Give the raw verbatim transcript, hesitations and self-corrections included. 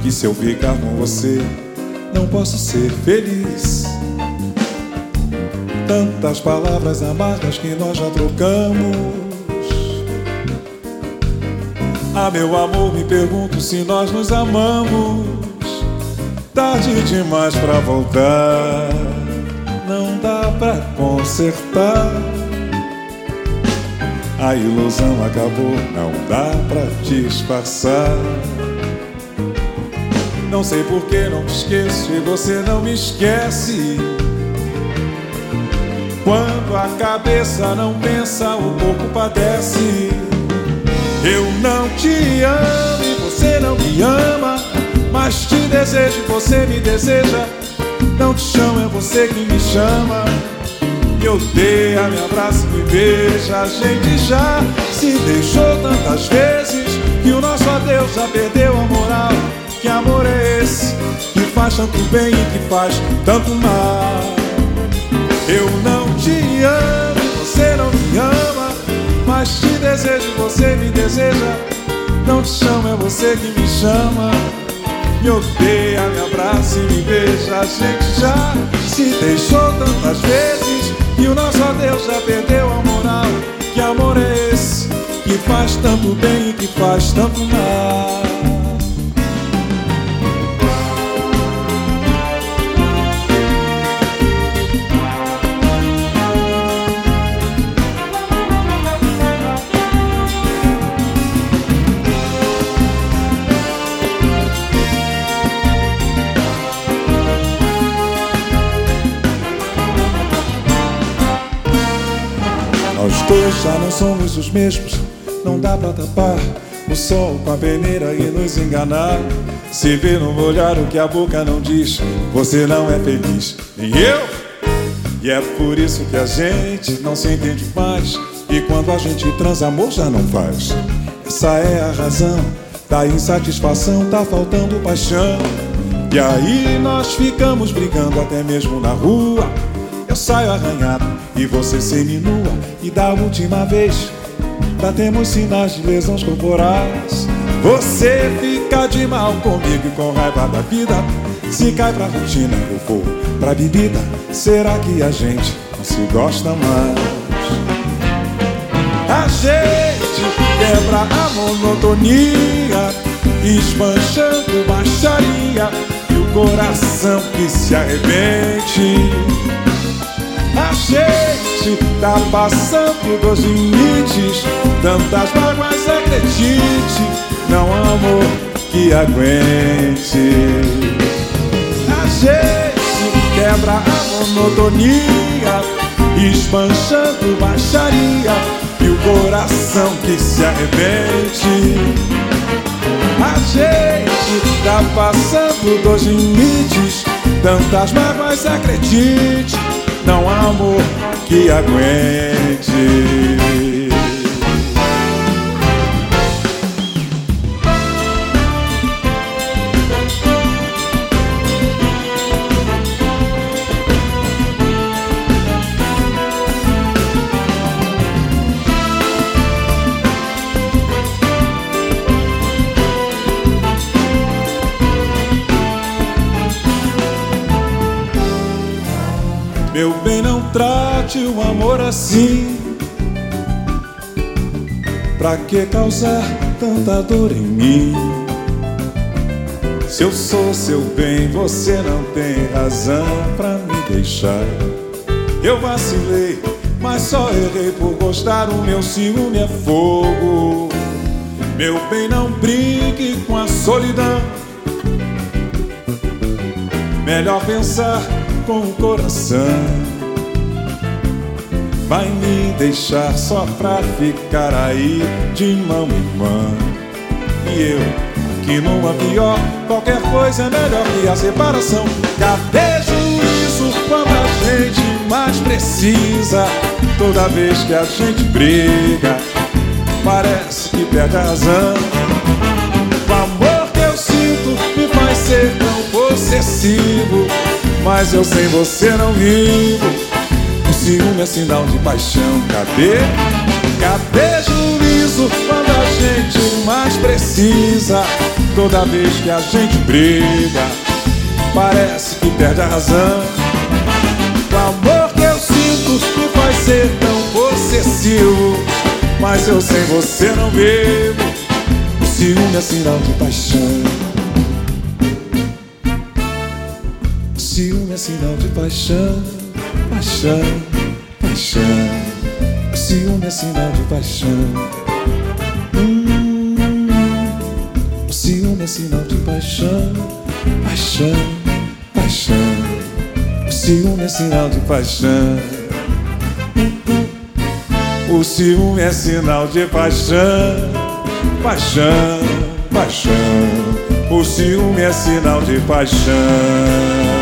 que se eu ficar com você não posso ser feliz. Tantas palavras amargas que nós já trocamos. Ah, meu amor, me pergunto se nós nos amamos. Tarde demais pra voltar, não dá pra consertar. A ilusão acabou, não dá pra disfarçar. Não sei por que não te esqueço e você não me esquece. Quando a cabeça não pensa, o corpo padece. Eu não te amo e você não me ama, mas te desejo e você me deseja. Não te chamo, é você que me chama. Me odeia, me abraça e me beija. A gente já se deixou tantas vezes que o nosso adeus já perdeu a moral. Que amor é esse que faz tanto bem e que faz tanto mal? Eu não te amo, você não me ama, mas te desejo e você me deseja. Não te chamo, é você que me chama. Me odeia, me abraça e me beija. A gente já se deixou tantas vezes e o nosso adeus já perdeu a moral. Que amor é esse que faz tanto bem e que faz tanto mal? Nós dois já não somos os mesmos, não dá pra tapar o sol com a peneira e nos enganar. Se vê no olhar o que a boca não diz, você não é feliz, nem eu. E é por isso que a gente não se entende mais, e quando a gente transa, amor já não faz. Essa é a razão da insatisfação, tá faltando paixão. E aí nós ficamos brigando até mesmo na rua. Eu saio arranhado e você seminua. E da última vez já temos sinais de lesões corporais. Você fica de mal comigo e com raiva da vida. Se cai pra rotina, eu vou pra bebida. Será que a gente não se gosta mais? A gente quebra a monotonia, esbanjando baixaria, e o coração que se arrebente. A gente tá passando dos limites, tantas mágoas, acredite, não há amor que aguente. A gente quebra a monotonia, esbanjando baixaria, e o coração que se arrebente. A gente tá passando dos limites, tantas mágoas, acredite, não há amor que aguente. Meu bem, não trate o amor assim. Pra que causar tanta dor em mim? Se eu sou seu bem, você não tem razão pra me deixar. Eu vacilei, mas só errei por gostar. O meu ciúme é fogo. Meu bem, não brinque com a solidão. Melhor pensar com o coração. Vai me deixar só pra ficar aí de mão em mão. E eu, que numa pior, qualquer coisa é melhor que a separação. Cadê juízo quando a gente mais precisa? Toda vez que a gente briga, parece que perde a razão. O amor que eu sinto me faz ser tão possessivo, mas eu sem você não vivo. O ciúme é sinal de paixão. Cadê? Cadê juízo quando a gente mais precisa? toda vez que a gente briga, parece que perde a razão. O amor que eu sinto me faz ser tão possessivo, mas eu sem você não vivo. O ciúme é sinal de paixão. O ciúme é sinal de paixão. Paixão, paixão. O ciúme é sinal de paixão. hum, O ciúme é sinal de paixão. Paixão, paixão. O ciúme é sinal de paixão. O ciúme é sinal de paixão. Paixão, paixão. O ciúme é sinal de paixão.